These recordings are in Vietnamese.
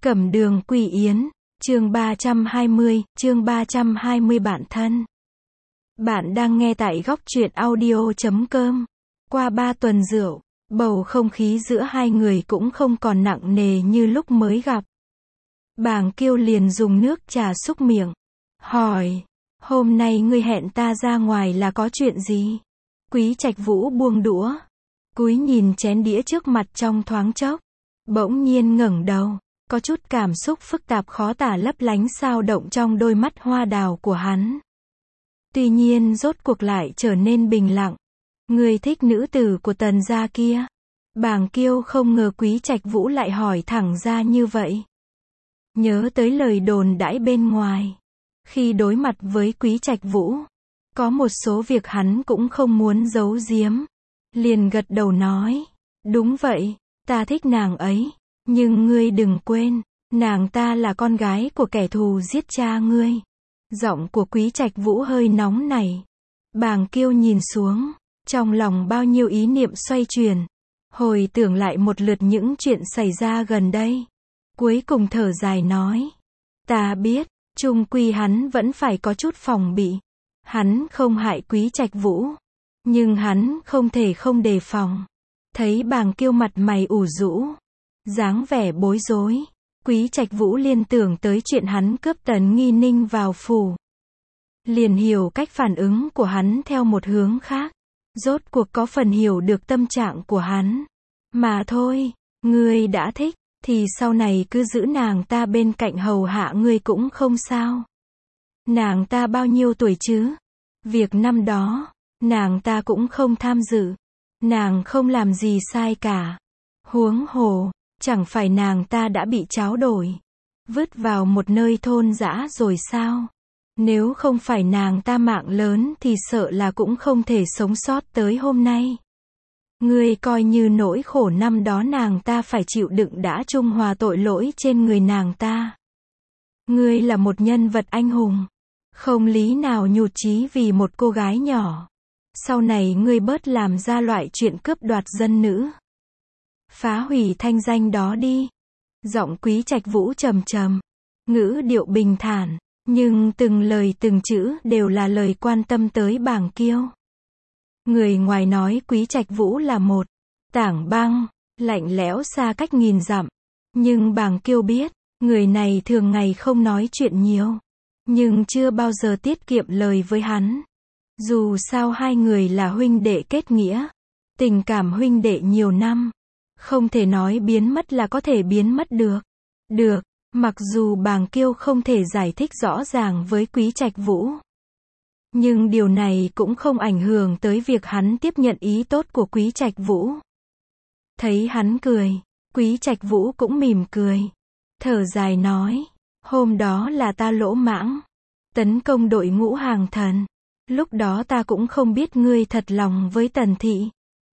Cẩm Đường Quỳ Yến, chương 320 bạn thân. Bạn đang nghe tại góc truyện audio.com. Qua 3 tuần rượu, bầu không khí giữa hai người cũng không còn nặng nề như lúc mới gặp. Bàng Kiêu liền dùng nước trà xúc miệng, hỏi, hôm nay ngươi hẹn ta ra ngoài là có chuyện gì? Quý Trạch Vũ buông đũa, cúi nhìn chén đĩa trước mặt trong thoáng chốc, bỗng nhiên ngẩng đầu, có chút cảm xúc phức tạp khó tả lấp lánh xao động trong đôi mắt hoa đào của hắn. Tuy nhiên rốt cuộc lại trở nên bình lặng. Ngươi thích nữ tử của Tần gia kia? Bàng Kiêu không ngờ Quý Trạch Vũ lại hỏi thẳng ra như vậy. Nhớ tới lời đồn đãi bên ngoài. Khi đối mặt với Quý Trạch Vũ, có một số việc hắn cũng không muốn giấu giếm. Liền gật đầu nói, đúng vậy, ta thích nàng ấy. Nhưng ngươi đừng quên, nàng ta là con gái của kẻ thù giết cha ngươi. Giọng của Quý Trạch Vũ hơi nóng nảy. Bàng Kiêu nhìn xuống, trong lòng bao nhiêu ý niệm xoay chuyển. Hồi tưởng lại một lượt những chuyện xảy ra gần đây. Cuối cùng thở dài nói, ta biết, chung quy hắn vẫn phải có chút phòng bị. Hắn không hại Quý Trạch Vũ, nhưng hắn không thể không đề phòng. Thấy Bàng Kiêu mặt mày ủ rũ, dáng vẻ bối rối, Quý Trạch Vũ liên tưởng tới chuyện hắn cướp Tần Nghi Ninh vào phủ. Liền hiểu cách phản ứng của hắn theo một hướng khác. Rốt cuộc có phần hiểu được tâm trạng của hắn. Mà thôi, ngươi đã thích, thì sau này cứ giữ nàng ta bên cạnh hầu hạ ngươi cũng không sao. Nàng ta bao nhiêu tuổi chứ? Việc năm đó, nàng ta cũng không tham dự. Nàng không làm gì sai cả. Huống hồ, chẳng phải nàng ta đã bị tráo đổi, vứt vào một nơi thôn dã rồi sao? Nếu không phải nàng ta mạng lớn thì sợ là cũng không thể sống sót tới hôm nay. Ngươi coi như nỗi khổ năm đó nàng ta phải chịu đựng đã trung hòa tội lỗi trên người nàng ta. Ngươi là một nhân vật anh hùng, không lý nào nhụt chí vì một cô gái nhỏ. Sau này ngươi bớt làm ra loại chuyện cướp đoạt dân nữ, phá hủy thanh danh đó đi. Giọng Quý Trạch Vũ trầm trầm, ngữ điệu bình thản, nhưng từng lời từng chữ đều là lời quan tâm tới Bàng Kiêu. Người ngoài nói Quý Trạch Vũ là một tảng băng, lạnh lẽo xa cách nghìn dặm. Nhưng Bàng Kiêu biết, người này thường ngày không nói chuyện nhiều, nhưng chưa bao giờ tiết kiệm lời với hắn. Dù sao hai người là huynh đệ kết nghĩa, tình cảm huynh đệ nhiều năm, không thể nói biến mất là có thể biến mất được. Được, mặc dù Bàng Kiêu không thể giải thích rõ ràng với Quý Trạch Vũ, nhưng điều này cũng không ảnh hưởng tới việc hắn tiếp nhận ý tốt của Quý Trạch Vũ. Thấy hắn cười, Quý Trạch Vũ cũng mỉm cười, thở dài nói, hôm đó là ta lỗ mãng, tấn công đội ngũ hàng thần. Lúc đó ta cũng không biết ngươi thật lòng với Tần thị.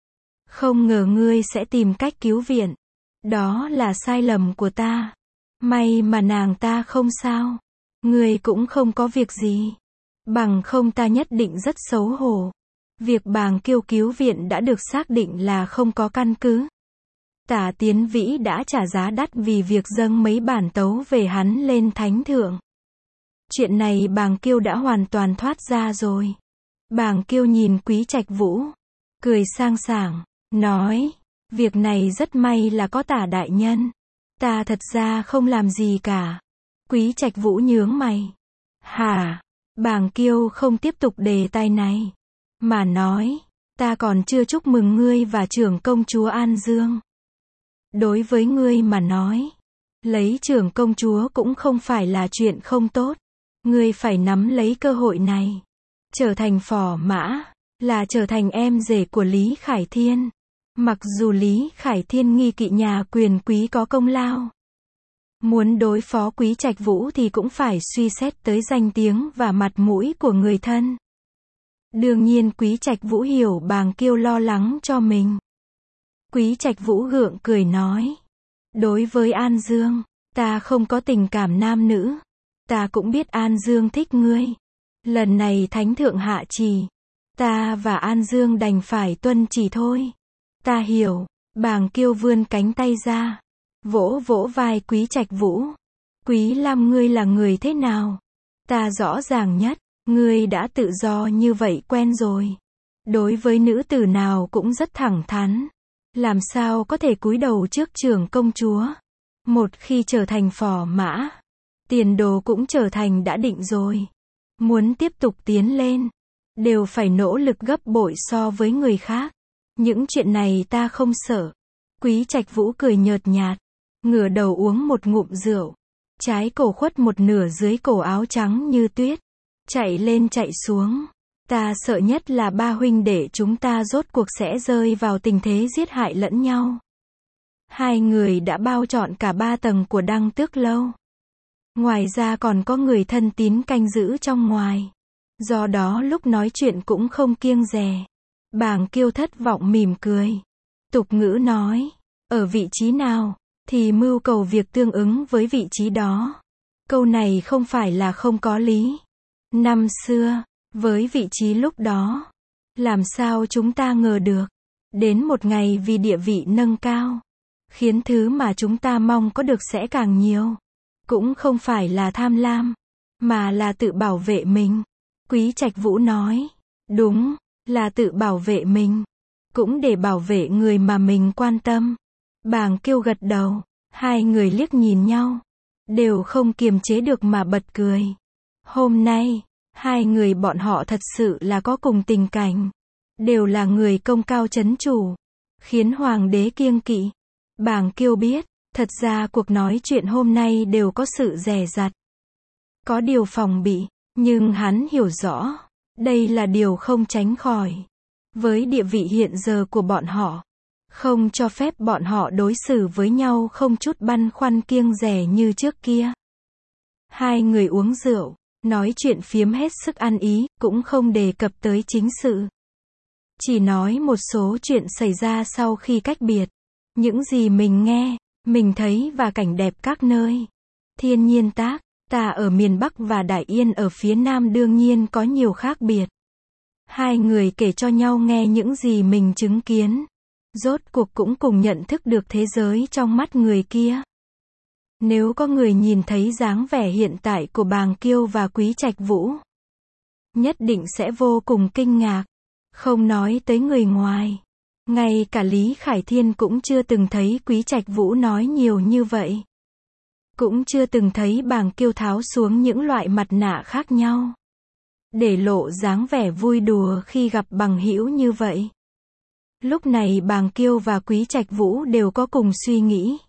Không ngờ ngươi sẽ tìm cách cứu viện. Đó là sai lầm của ta. May mà nàng ta không sao. Ngươi cũng không có việc gì. Bằng không ta nhất định rất xấu hổ. Việc Bàng Kiêu cứu viện đã được xác định là không có căn cứ. Tả Tiến Vĩ đã trả giá đắt vì việc dâng mấy bản tấu về hắn lên thánh thượng. Chuyện này Bàng Kiêu đã hoàn toàn thoát ra rồi. Bàng Kiêu nhìn Quý Trạch Vũ, cười sang sảng, nói, việc này rất may là có Tả đại nhân. Ta thật ra không làm gì cả. Quý Trạch Vũ nhướng mày. Hả? Bàng Kiêu không tiếp tục đề tài này, mà nói, ta còn chưa chúc mừng ngươi và trưởng công chúa An Dương. Đối với ngươi mà nói, lấy trưởng công chúa cũng không phải là chuyện không tốt. Ngươi phải nắm lấy cơ hội này, trở thành phò mã, là trở thành em rể của Lý Khải Thiên. Mặc dù Lý Khải Thiên nghi kỵ nhà quyền quý có công lao, muốn đối phó Quý Trạch Vũ thì cũng phải suy xét tới danh tiếng và mặt mũi của người thân. Đương nhiên Quý Trạch Vũ hiểu Bàng Kiêu lo lắng cho mình. Quý Trạch Vũ gượng cười nói, đối với An Dương, ta không có tình cảm nam nữ. Ta cũng biết An Dương thích ngươi. Lần này thánh thượng hạ chỉ, ta và An Dương đành phải tuân chỉ thôi. Ta hiểu. Bàng Kiêu vươn cánh tay ra, vỗ vỗ vai Quý Trạch Vũ. Quý Lam, ngươi là người thế nào? Ta rõ ràng nhất, ngươi đã tự do như vậy quen rồi. Đối với nữ tử nào cũng rất thẳng thắn. Làm sao có thể cúi đầu trước trưởng công chúa? Một khi trở thành phò mã, tiền đồ cũng trở thành đã định rồi. Muốn tiếp tục tiến lên, đều phải nỗ lực gấp bội so với người khác. Những chuyện này ta không sợ. Quý Trạch Vũ cười nhợt nhạt, ngửa đầu uống một ngụm rượu. Trái cổ khuất một nửa dưới cổ áo trắng như tuyết. Chạy lên chạy xuống. Ta sợ nhất là ba huynh đệ chúng ta rốt cuộc sẽ rơi vào tình thế giết hại lẫn nhau. Hai người đã bao trọn cả 3 tầng của Đăng Tước Lâu. Ngoài ra còn có người thân tín canh giữ trong ngoài. Do đó lúc nói chuyện cũng không kiêng dè. Bàng Kiêu thất vọng mỉm cười. Tục ngữ nói, ở vị trí nào, thì mưu cầu việc tương ứng với vị trí đó. Câu này không phải là không có lý. Năm xưa, với vị trí lúc đó, làm sao chúng ta ngờ được, đến một ngày vì địa vị nâng cao, khiến thứ mà chúng ta mong có được sẽ càng nhiều. Cũng không phải là tham lam, mà là tự bảo vệ mình. Quý Trạch Vũ nói, đúng, là tự bảo vệ mình, cũng để bảo vệ người mà mình quan tâm. Bàng Kiêu gật đầu, hai người liếc nhìn nhau, đều không kiềm chế được mà bật cười. Hôm nay, hai người bọn họ thật sự là có cùng tình cảnh, đều là người công cao chấn chủ, khiến hoàng đế kiêng kỵ. Bàng Kiêu biết, thật ra cuộc nói chuyện hôm nay đều có sự dè dặt, có điều phòng bị, nhưng hắn hiểu rõ, đây là điều không tránh khỏi. Với địa vị hiện giờ của bọn họ, không cho phép bọn họ đối xử với nhau không chút băn khoăn kiêng dè như trước kia. Hai người uống rượu, nói chuyện phiếm hết sức ăn ý, cũng không đề cập tới chính sự. Chỉ nói một số chuyện xảy ra sau khi cách biệt. Những gì mình nghe, mình thấy và cảnh đẹp các nơi. Thiên nhiên tác, ta ở miền Bắc và Đại Yên ở phía Nam đương nhiên có nhiều khác biệt. Hai người kể cho nhau nghe những gì mình chứng kiến. Rốt cuộc cũng cùng nhận thức được thế giới trong mắt người kia. Nếu có người nhìn thấy dáng vẻ hiện tại của Bàng Kiêu và Quý Trạch Vũ, nhất định sẽ vô cùng kinh ngạc. Không nói tới người ngoài, ngay cả Lý Khải Thiên cũng chưa từng thấy Quý Trạch Vũ nói nhiều như vậy. Cũng chưa từng thấy Bàng Kiêu tháo xuống những loại mặt nạ khác nhau, để lộ dáng vẻ vui đùa khi gặp bằng hữu như vậy. Lúc này Bàng Kiêu và Quý Trạch Vũ đều có cùng suy nghĩ.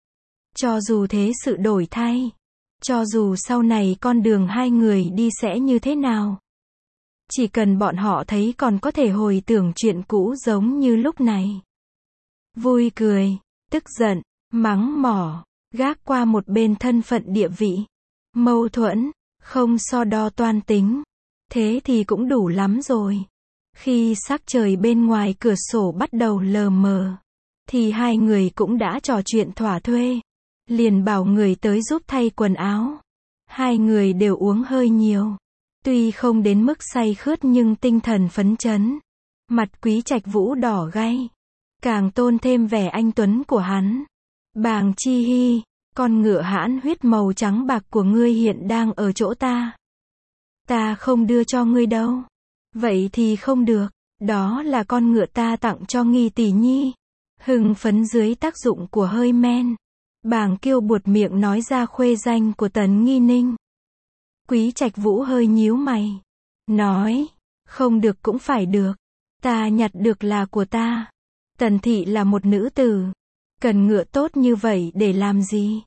Cho dù thế sự đổi thay, cho dù sau này con đường hai người đi sẽ như thế nào, chỉ cần bọn họ thấy còn có thể hồi tưởng chuyện cũ giống như lúc này. Vui cười, tức giận, mắng mỏ, gác qua một bên thân phận địa vị, mâu thuẫn, không so đo toan tính. Thế thì cũng đủ lắm rồi. Khi sắc trời bên ngoài cửa sổ bắt đầu lờ mờ, thì hai người cũng đã trò chuyện thỏa thuê. Liền bảo người tới giúp thay quần áo. Hai người đều uống hơi nhiều. Tuy không đến mức say khướt nhưng tinh thần phấn chấn. Mặt Quý Trạch Vũ đỏ gay, càng tôn thêm vẻ anh tuấn của hắn. Bàng Chi Hy, con ngựa hãn huyết màu trắng bạc của ngươi hiện đang ở chỗ ta. Ta không đưa cho ngươi đâu. Vậy thì không được, đó là con ngựa ta tặng cho Nghi tỷ nhi. Hưng phấn dưới tác dụng của hơi men, Bàng Kiêu buột miệng nói ra khuê danh của Tần Nghi Ninh. Quý Trạch Vũ hơi nhíu mày, nói, không được cũng phải được, ta nhặt được là của ta. Tần thị là một nữ tử, cần ngựa tốt như vậy để làm gì?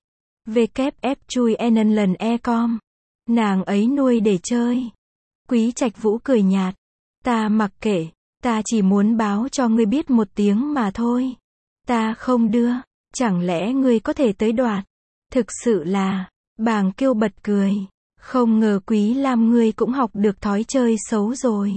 WF chui lần e-com, nàng ấy nuôi để chơi. Quý Trạch Vũ cười nhạt, ta mặc kệ, ta chỉ muốn báo cho ngươi biết một tiếng mà thôi. Ta không đưa, chẳng lẽ ngươi có thể tới đoạt? Thực sự là, Bàng Kiêu bật cười, không ngờ Quý Lam ngươi cũng học được thói chơi xấu rồi.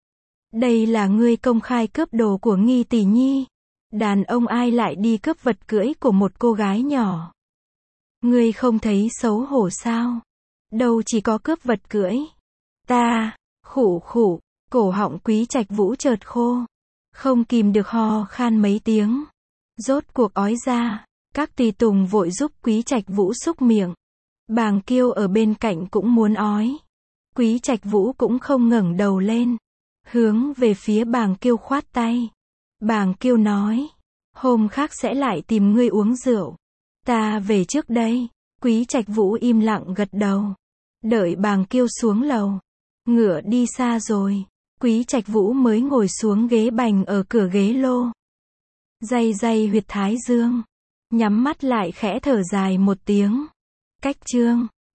Đây là ngươi công khai cướp đồ của Nghi tỷ nhi. Đàn ông ai lại đi cướp vật cưỡi của một cô gái nhỏ? Ngươi không thấy xấu hổ sao? Đâu chỉ có cướp vật cưỡi. Ta, khụ khụ, cổ họng Quý Trạch Vũ chợt khô, không kìm được ho khan mấy tiếng, rốt cuộc ói ra. Các tùy tùng vội giúp Quý Trạch Vũ súc miệng. Bàng Kiêu ở bên cạnh cũng muốn ói. Quý Trạch Vũ cũng không ngẩng đầu lên, hướng về phía Bàng Kiêu khoát tay. Bàng Kiêu nói, hôm khác sẽ lại tìm ngươi uống rượu. Ta về trước đây. Quý Trạch Vũ im lặng gật đầu. Đợi Bàng Kiêu xuống lầu, ngựa đi xa rồi, Quý Trạch Vũ mới ngồi xuống ghế bành ở cửa ghế lô. Day day huyệt thái dương, nhắm mắt lại khẽ thở dài một tiếng. Cách chương